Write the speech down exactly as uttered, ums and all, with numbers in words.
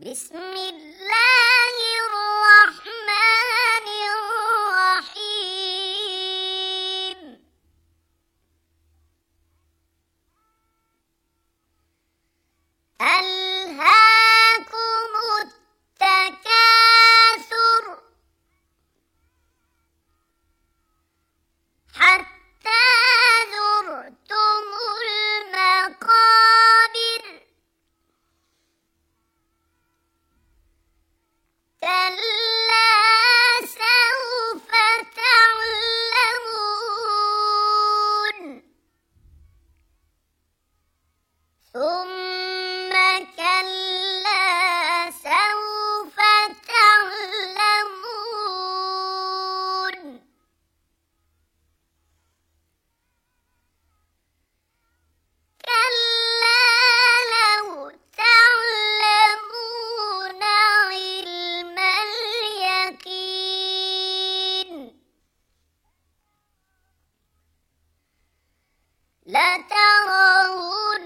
بسم الله الرحمن الرحيم. ألهاكم التكاثر حتى زرتم المقابر كلا سوف تعلمون ثم كلا سوف تعلمون كلا لو تعلمون علم اليقين لترون